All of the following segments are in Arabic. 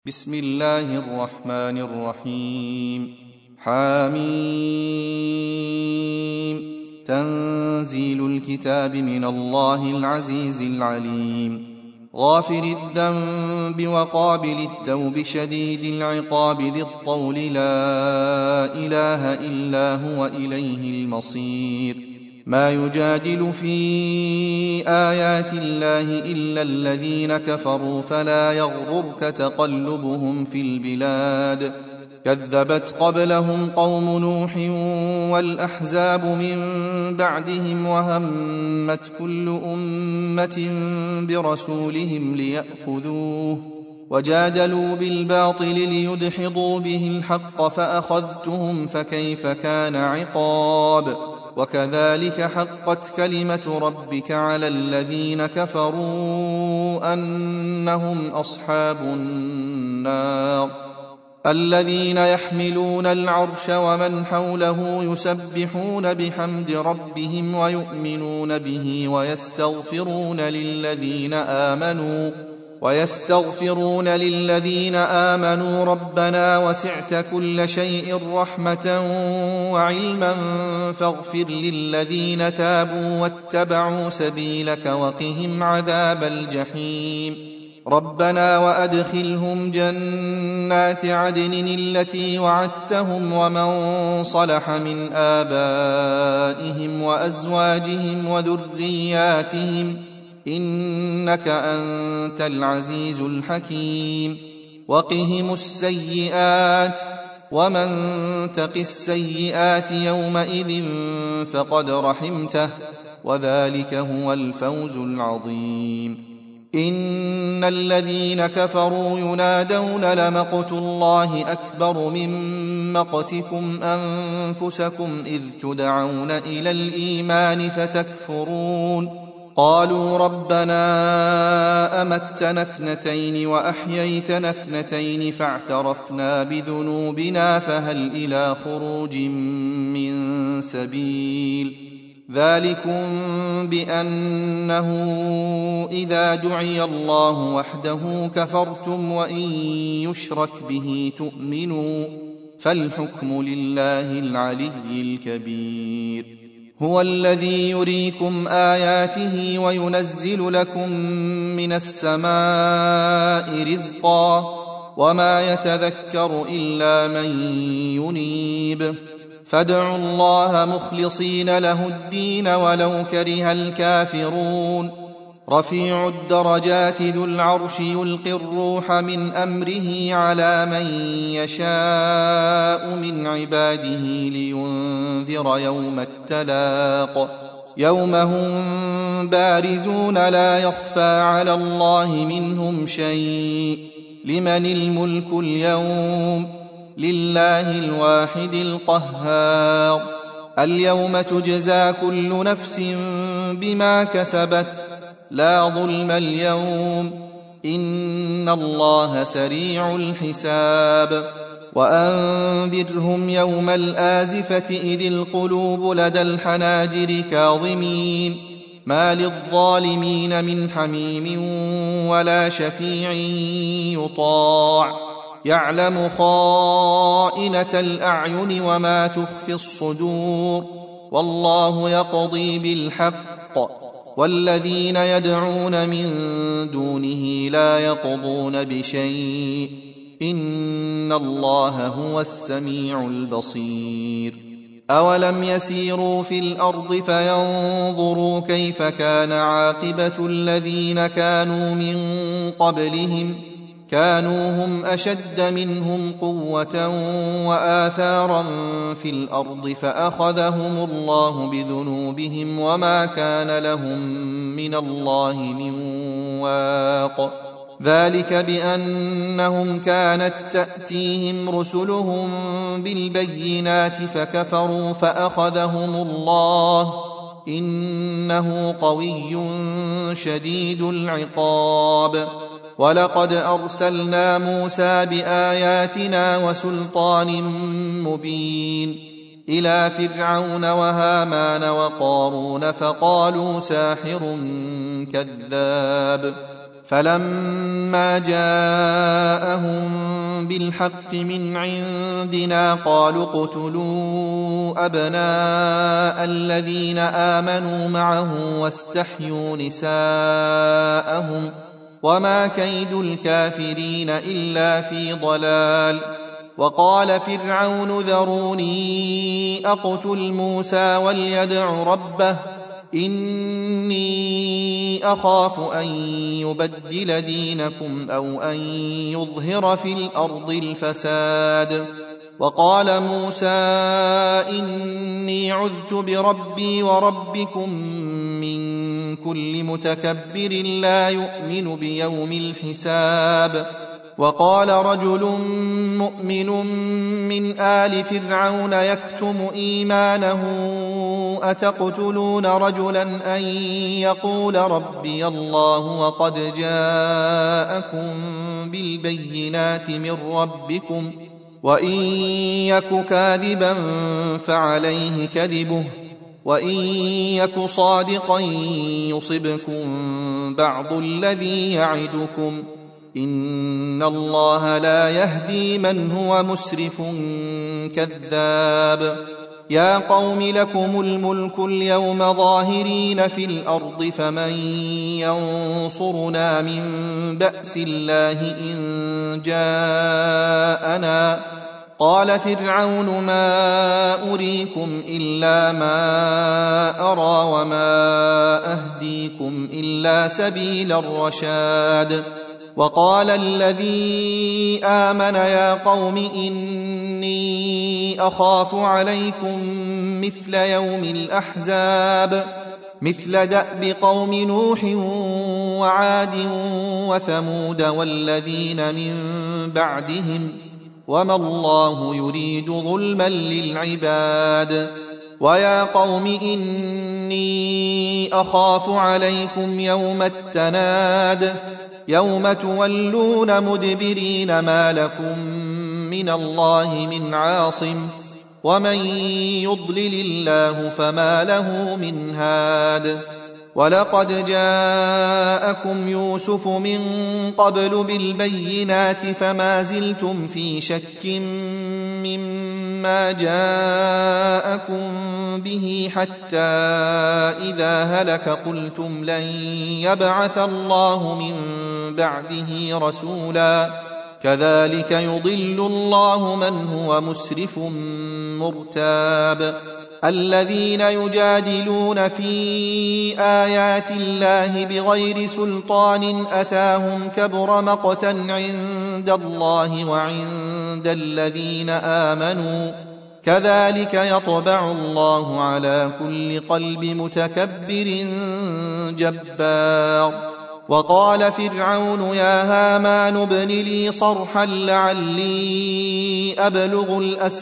بسم الله الرحمن الرحيم. حميم. تنزيل الكتاب من الله العزيز العليم. غافر الذنب وقابل التوب شديد العقاب ذي الطول لا إله إلا هو إليه المصير. ما يجادل في آيات الله إلا الذين كفروا فلا يغررك تقلبهم في البلاد. كذبت قبلهم قوم نوح والأحزاب من بعدهم وهمت كل أمة برسولهم ليأخذوه وجادلوا بالباطل ليدحضوا به الحق فأخذتهم فكيف كان عقاب. وكذلك حقت كلمة ربك على الذين كفروا أنهم أصحاب النار. الذين يحملون العرش ومن حوله يسبحون بحمد ربهم ويؤمنون به ويستغفرون للذين آمنوا ربنا وسعت كل شيء رحمة وعلما فاغفر للذين تابوا واتبعوا سبيلك وقهم عذاب الجحيم. ربنا وأدخلهم جنات عدن التي وعدتهم ومن صلح من آبائهم وأزواجهم وذرياتهم إنك أنت العزيز الحكيم. وقهم السيئات ومن تق السيئات يومئذ فقد رحمته وذلك هو الفوز العظيم. إن الذين كفروا ينادون لمقت الله أكبر من مقتكم أنفسكم إذ تدعون إلى الإيمان فتكفرون. قالوا ربنا أمتنا اثنتين وأحييتنا اثنتين فاعترفنا بذنوبنا فهل إلى خروج من سبيل. ذلكم بأنه إذا دعي الله وحده كفرتم وإن يشرك به تؤمنوا فالحكم لله العلي الكبير. هو الذي يريكم آياته وينزل لكم من السماء رزقا وما يتذكر إلا من ينيب. فادعوا الله مخلصين له الدين ولو كره الكافرون. رفيع الدرجات ذو العرش يلقي الروح من أمره على من يشاء من عباده لينذر يوم التلاق. يوم هم بارزون لا يخفى على الله منهم شيء. لمن الملك اليوم؟ لله الواحد القهار. اليوم تجزى كل نفس بما كسبت لا ظلم اليوم إن الله سريع الحساب. وأنذرهم يوم الآزفة إذ القلوب لدى الحناجر كاظمين ما للظالمين من حميم ولا شفيع يطاع. يعلم خائنة الأعين وما تخفي الصدور والله يقضي بالحق والذين يدعون من دونه لا يقضون بشيء إن الله هو السميع البصير. أولم يسيروا في الأرض فينظروا كيف كان عاقبة الذين كانوا من قبلهم كانوا هم أشد منهم قوة وآثارا في الأرض فأخذهم الله بذنوبهم وما كان لهم من الله من واق. ذلك بأنهم كانت تأتيهم رسلهم بالبينات فكفروا فأخذهم الله إنه قوي شديد العقاب. ولقد أرسلنا موسى بآياتنا وسلطان مبين إلى فرعون وهامان وقارون فقالوا ساحر كذاب فلما جاءهم بالحق من عندنا قالوا اقتلوا أبناء الذين آمنوا معه واستحيوا نساءهم وما كيد الكافرين إلا في ضلال. وقال فرعون ذروني أقتل موسى وليدع ربه إني أخاف أن يبدل دينكم أو أن يظهر في الأرض الفساد. وقال موسى إني عذت بربي وربكم من كل متكبر لا يؤمن بيوم الحساب. وقال رجل مؤمن من آل فرعون يكتم إيمانه أتقتلون رجلا أن يقول ربي الله وقد جاءكم بالبينات من ربكم وإن يك كاذبا فعليه كذبه وإن يك صادقا يصبكم بعض الذي يعدكم إن الله لا يهدي من هو مسرف كذاب. يا قوم لكم الملك اليوم ظاهرين في الأرض فمن ينصرنا من بأس الله إن جاءنا. قال فرعون ما أريكم إلا ما أرى وما أهديكم إلا سبيل الرشاد. وقال الذي آمن يا قوم إني أخاف عليكم مثل يوم الأحزاب مثل دأب قوم نوح وعاد وثمود والذين من بعدهم وما الله يريد ظلما للعباد. ويا قوم إني أخاف عليكم يوم التناد يوم تولون مدبرين ما لكم من الله من عاصم ومن يضلل الله فما له من هاد. ولقد جاءكم يوسف من قبل بالبينات فما زلتم في شك مما جاءكم به حتى إذا هلك قلتم لن يبعث الله من بعده رسولا كذلك يضل الله من هو مسرف مرتاب. الذين يجادلون في آيات الله بغير سلطان أتاهم كبر مقتا عند الله وعند الذين آمنوا كذلك يطبع الله على كل قلب متكبر جبار. وقال فرعون يا هامان ابن لي صرحا لعلي أبلغ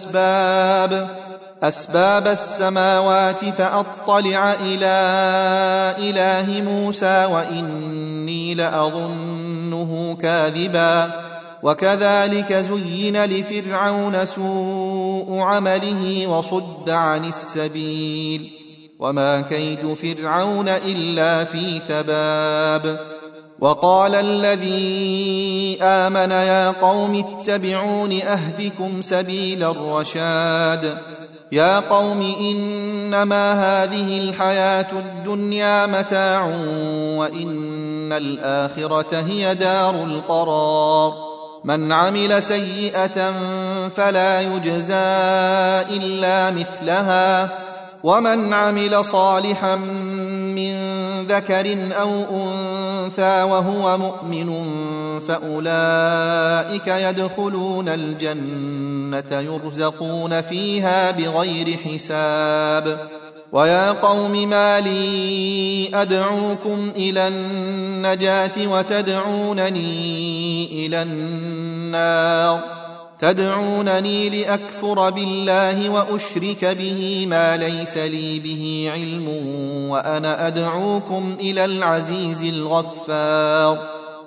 أسباب السماوات فأطلع إلى إله موسى وإني لأظنه كاذبا. وكذلك زين لفرعون سوء عمله وصد عن السبيل وما كيد فرعون إلا في تباب. وقال الذي آمن يا قوم اتبعون أهدكم سبيل الرشاد. يا قوم إنما هذه الحياة الدنيا متاع وإن الآخرة هي دار القرار. من عمل سيئة فلا يجزى إلا مثلها ومن عمل صالحا من ذكر أو أنثى وهو مؤمن فأولئك يدخلون الجنة يرزقون فيها بغير حساب. ويا قوم ما لي أدعوكم إلى النجاة وتدعونني إلى النار تدعونني لأكفر بالله وأشرك به ما ليس لي به علم وأنا أدعوكم إلى العزيز الغفار.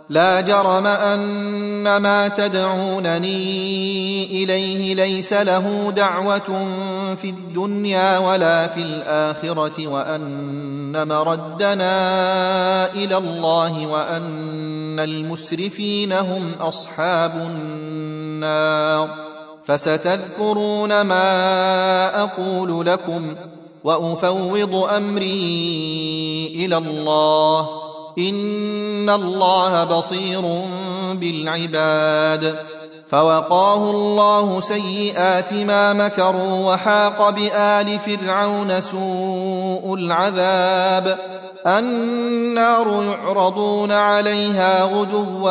لا جرم أن ما تدعونني إليه ليس له دعوة في الدنيا ولا في الآخرة وأن مردنا إلى الله وأن المسرفين هم أصحاب النار. فستذكرون ما أقول لكم وأفوض أمري إلى الله إن الله بصير بالعباد. فوقاه الله سيئات ما مكروا وحاق بآل فرعون سوء العذاب. النار يعرضون عليها غدوا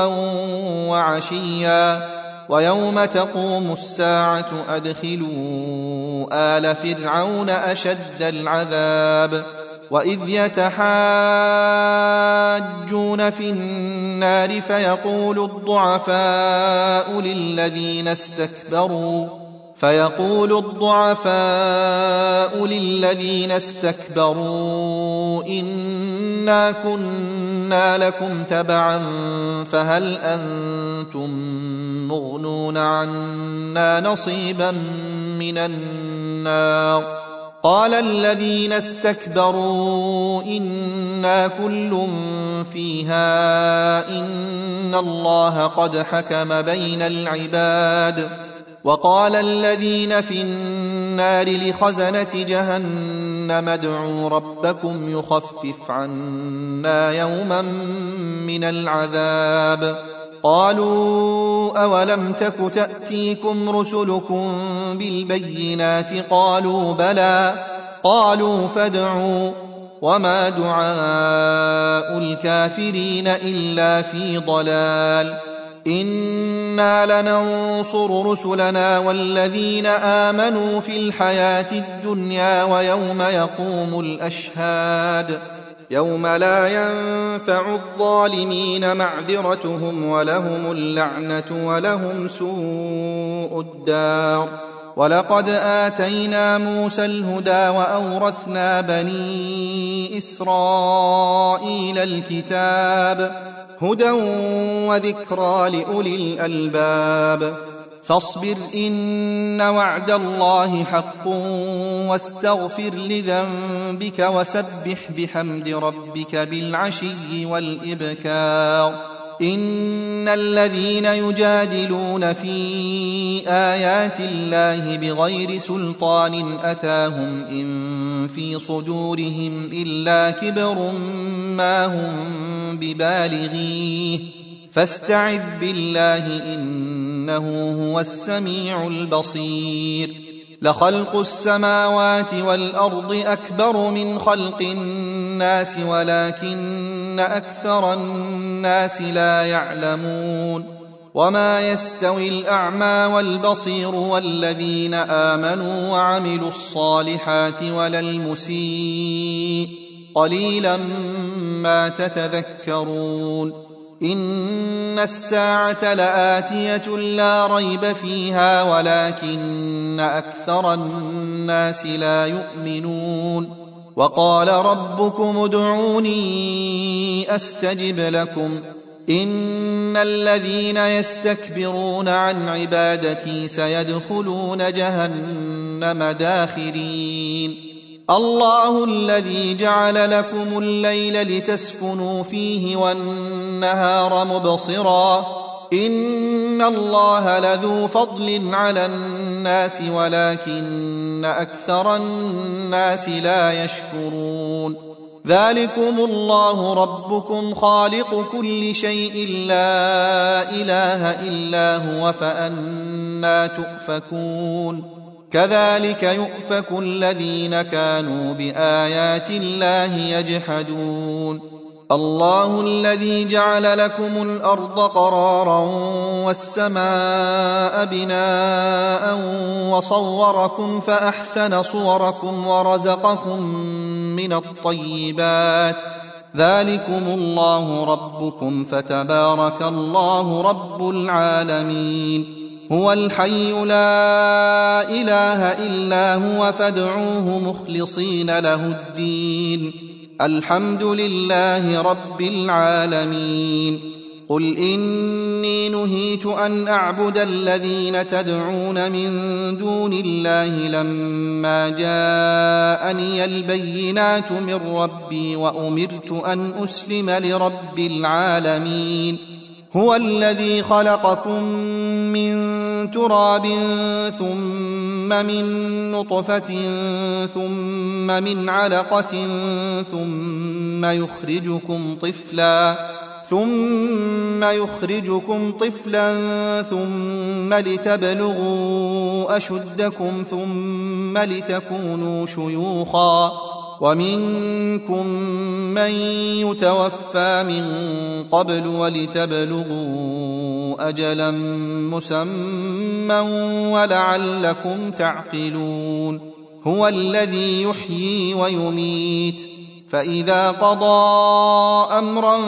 وعشيا ويوم تقوم الساعة أدخلوا آل فرعون أشد العذاب. وإذ يتحاجون في النار فيقول الضعفاء للذين استكبروا إنا كنا لكم تبعا فهل أنتم مغنون عنا نصيبا من النار. قال الذين استكبروا إنا كل فيها إن الله قد حكم بين العباد. وقال الذين في النار لخزنة جهنم ادعوا ربكم يخفف عنا يوما من العذاب. قالوا أولم تك تأتيكم رسلكم بالبينات قالوا بلى قالوا فادعوا وما دعاء الكافرين إلا في ضلال. إنا لننصر رسلنا والذين آمنوا في الحياة الدنيا ويوم يقوم الأشهاد يوم لا ينفع الظالمين معذرتهم ولهم اللعنة ولهم سوء الدار. ولقد آتينا موسى الهدى وأورثنا بني إسرائيل الكتاب هدى وذكرى لأولي الألباب. فاصبر إن وعد الله حق واستغفر لذنبك وسبح بحمد ربك بالعشي والإبكار. إن الذين يجادلون في آيات الله بغير سلطان أتاهم إن في صدورهم إلا كبر ما هم ببالغيه فاستعذ بالله إنه هو السميع البصير. لخلق السماوات والأرض أكبر من خلق الناس ولكن أكثر الناس لا يعلمون. وما يستوي الأعمى والبصير والذين آمنوا وعملوا الصالحات ولا المسيء قليلا ما تتذكرون. إن الساعة لآتية لا ريب فيها ولكن أكثر الناس لا يؤمنون. وقال ربكم ادعوني أستجب لكم إن الذين يستكبرون عن عبادتي سيدخلون جهنم داخرين. الله الذي جعل لكم الليل لتسكنوا فيه والنهار مبصرا إن الله لذو فضل على الناس ولكن أكثر الناس لا يشكرون. ذلكم الله ربكم خالق كل شيء لا إله إلا هو فأنى تؤفكون. كذلك يؤفك الذين كانوا بآيات الله يجحدون. الله الذي جعل لكم الأرض قرارا والسماء بناء وصوركم فأحسن صوركم ورزقكم من الطيبات ذلكم الله ربكم فتبارك الله رب العالمين. هو الحي لا إله إلا هو فادعوه مخلصين له الدين الحمد لله رب العالمين. قل إني نهيت أن أعبد الذين تدعون من دون الله لما جاءني البينات من ربي وأمرت أن أسلم لرب العالمين. هو الذي خلقكم من تراب ثم من نطفة ثم من علقة ثم يخرجكم طفلا ثم لتبلغوا أشدكم ثم لتكونوا شيوخا ومنكم من يتوفى من قبل ولتبلغوا أجلا مسمى ولعلكم تعقلون. هو الذي يحيي ويميت فإذا قضى أمرا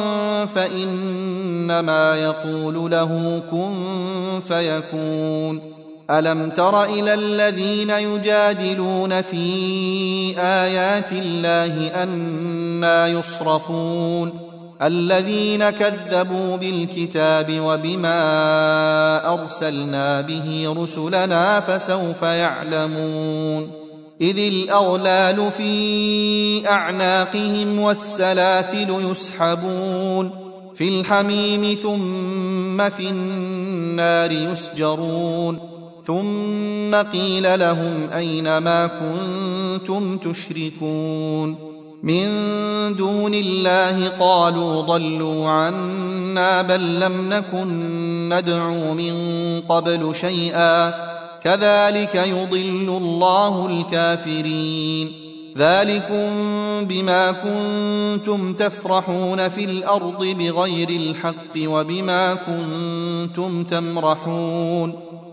فإنما يقول له كن فيكون. ألم تر إلى الذين يجادلون في آيات الله أنى يصرفون الذين كذبوا بالكتاب وبما أرسلنا به رسلنا فسوف يعلمون. إذ الأغلال في أعناقهم والسلاسل يسحبون في الحميم ثم في النار يسجرون ثم قيل لهم أين ما كنتم تشركون من دون الله قالوا ضلوا عنا بل لم نكن ندعو من قبل شيئا كذلك يضل الله الكافرين. ذلكم بما كنتم تفرحون في الأرض بغير الحق وبما كنتم تمرحون.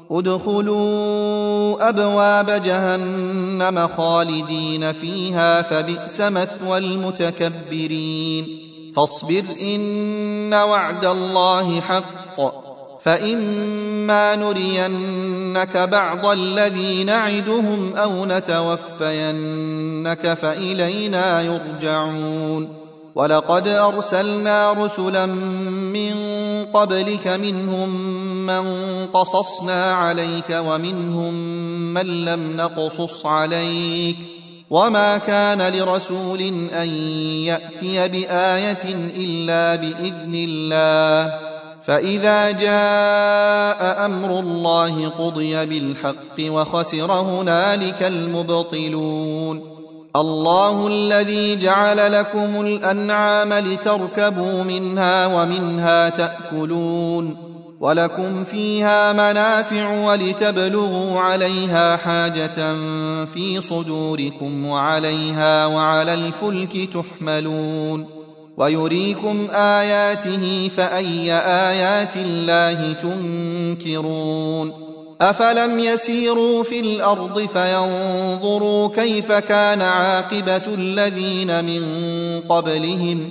ادخلوا أبواب جهنم خالدين فيها فبئس مثوى المتكبرين. فاصبر إن وعد الله حق فإما نرينك بعض الذي نعدهم أو نتوفينك فإلينا يرجعون. ولقد أرسلنا رسلا من قبلك منهم من قصصنا عليك ومنهم من لم نقصص عليك وما كان لرسول أن يأتي بآية إلا بإذن الله فإذا جاء أمر الله قضي بالحق وخسر هنالك المبطلون. الله الذي جعل لكم الأنعام لتركبوا منها ومنها تأكلون ولكم فيها منافع ولتبلغوا عليها حاجة في صدوركم وعليها وعلى الفلك تحملون ويريكم آياته فأي آيات الله تنكرون. أفلم يسيروا في الأرض فينظروا كيف كان عاقبة الذين من قبلهم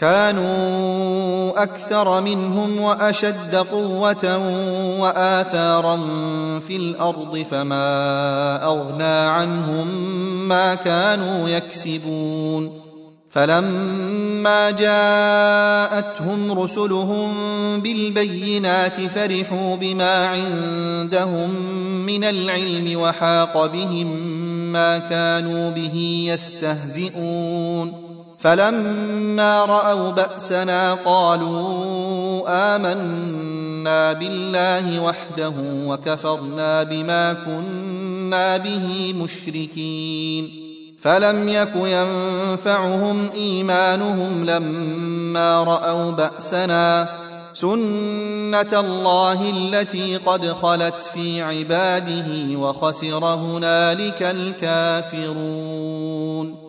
كانوا أكثر منهم وأشد قوة وآثارا في الأرض فما أغنى عنهم ما كانوا يكسبون. فلما جاءتهم رسلهم بالبينات فرحوا بما عندهم من العلم وحاق بهم ما كانوا به يستهزئون. فلما رأوا بأسنا قالوا آمنا بالله وحده وكفرنا بما كنا به مشركين. فلم يك ينفعهم إيمانهم لما رأوا بأسنا سنة الله التي قد خلت في عباده وخسر هنالك الكافرون.